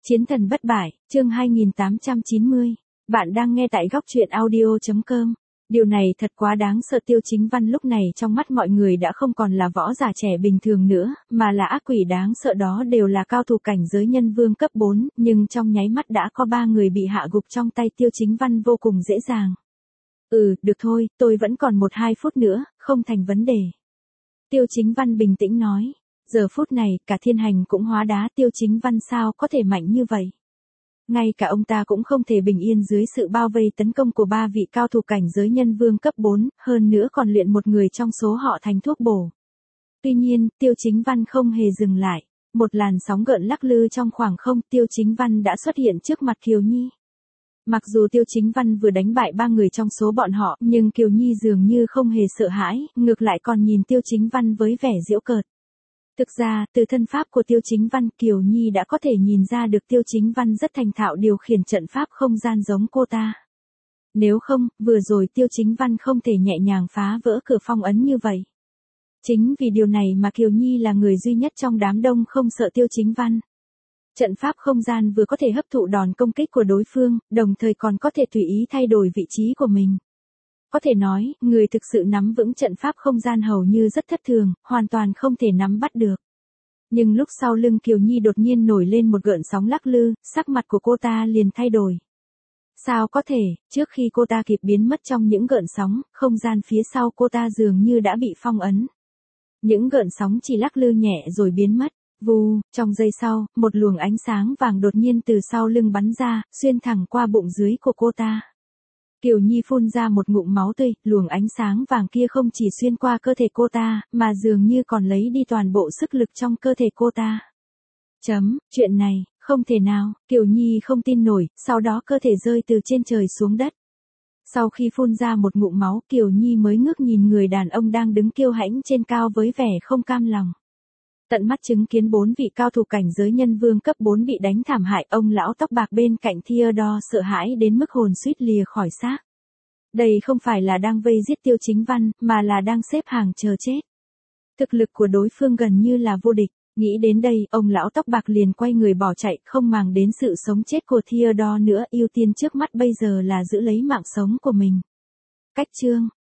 Chiến thần bất bại, chương 2890. Bạn đang nghe tại góc truyện audio.com. Điều này thật quá đáng sợ. Tiêu Chính Văn lúc này trong mắt mọi người đã không còn là võ giả trẻ bình thường nữa, mà là ác quỷ đáng sợ, đó đều là cao thủ cảnh giới nhân vương cấp 4, nhưng trong nháy mắt đã có 3 người bị hạ gục trong tay Tiêu Chính Văn vô cùng dễ dàng. Được thôi, tôi vẫn còn 1-2 phút nữa, không thành vấn đề. Tiêu Chính Văn bình tĩnh nói. Giờ phút này, cả thiên hành cũng hóa đá. Tiêu Chính Văn sao có thể mạnh như vậy? Ngay cả ông ta cũng không thể bình yên dưới sự bao vây tấn công của 3 vị cao thủ cảnh giới nhân vương cấp 4, hơn nữa còn luyện một người trong số họ thành thuốc bổ. Tuy nhiên, Tiêu Chính Văn không hề dừng lại. Một làn sóng gợn lắc lư trong khoảng không, Tiêu Chính Văn đã xuất hiện trước mặt Kiều Nhi. Mặc dù Tiêu Chính Văn vừa đánh bại 3 người trong số bọn họ, nhưng Kiều Nhi dường như không hề sợ hãi, ngược lại còn nhìn Tiêu Chính Văn với vẻ giễu cợt. Thực ra, từ thân pháp của Tiêu Chính Văn, Kiều Nhi đã có thể nhìn ra được Tiêu Chính Văn rất thành thạo điều khiển trận pháp không gian giống cô ta. Nếu không, vừa rồi Tiêu Chính Văn không thể nhẹ nhàng phá vỡ cửa phong ấn như vậy. Chính vì điều này mà Kiều Nhi là người duy nhất trong đám đông không sợ Tiêu Chính Văn. Trận pháp không gian vừa có thể hấp thụ đòn công kích của đối phương, đồng thời còn có thể tùy ý thay đổi vị trí của mình. Có thể nói, người thực sự nắm vững trận pháp không gian hầu như rất thất thường, hoàn toàn không thể nắm bắt được. Nhưng lúc sau lưng Kiều Nhi đột nhiên nổi lên một gợn sóng lắc lư, sắc mặt của cô ta liền thay đổi. Sao có thể, trước khi cô ta kịp biến mất trong những gợn sóng, không gian phía sau cô ta dường như đã bị phong ấn. Những gợn sóng chỉ lắc lư nhẹ rồi biến mất. Vù, trong giây sau, một luồng ánh sáng vàng đột nhiên từ sau lưng bắn ra, xuyên thẳng qua bụng dưới của cô ta. Kiều Nhi phun ra một ngụm máu tươi, luồng ánh sáng vàng kia không chỉ xuyên qua cơ thể cô ta, mà dường như còn lấy đi toàn bộ sức lực trong cơ thể cô ta. Chuyện này, không thể nào, Kiều Nhi không tin nổi, sau đó cơ thể rơi từ trên trời xuống đất. Sau khi phun ra một ngụm máu, Kiều Nhi mới ngước nhìn người đàn ông đang đứng kiêu hãnh trên cao với vẻ không cam lòng. Tận mắt chứng kiến 4 vị cao thủ cảnh giới nhân vương cấp 4 bị đánh thảm hại, ông lão tóc bạc bên cạnh Theodore sợ hãi đến mức hồn suýt lìa khỏi xác. Đây không phải là đang vây giết Tiêu Chính Văn, mà là đang xếp hàng chờ chết. Thực lực của đối phương gần như là vô địch. Nghĩ đến đây, ông lão tóc bạc liền quay người bỏ chạy, không màng đến sự sống chết của Theodore nữa, ưu tiên trước mắt bây giờ là giữ lấy mạng sống của mình. Cách chương